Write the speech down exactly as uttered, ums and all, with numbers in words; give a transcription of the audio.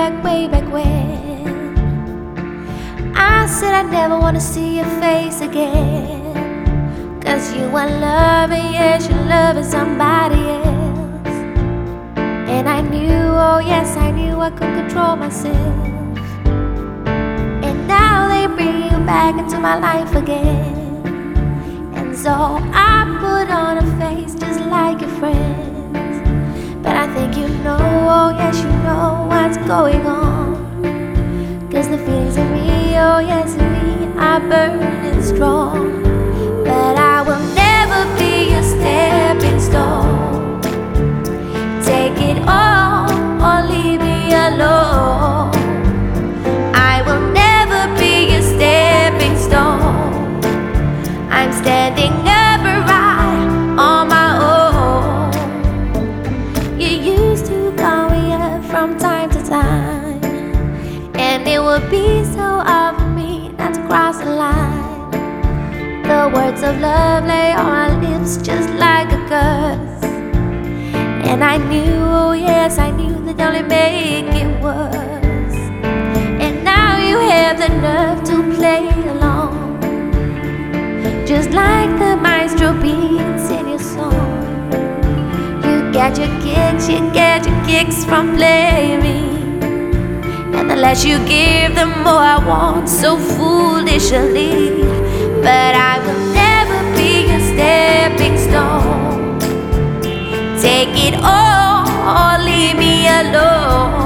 back, way back when I said I'd never wanna see your face again, 'cause you were loving, yes, you're loving somebody else. And I knew, oh yes, I knew I could control myself. And now they bring you back into my life again. And so I put on a face just like your friends. But I think you know, oh yes, you know what's going on. 'Cause the feelings in me, oh yes, in me are burning strong. But I will never be your stepping stone. Take it all or leave me alone. I will never be your stepping stone. I'm standing upright on my own. You used to call me up from time to time, and it would be so hard for me not to cross the line. The words of love lay on my lips just like a curse. And I knew, oh yes, I knew that only make it worse. And now you have the nerve to play along, just like the maestro beats in your song. You get your kicks, you get your kicks from playing me. And the less you give, the more I want, so foolishly. But I will never be your stepping stone. Take it all or leave me alone.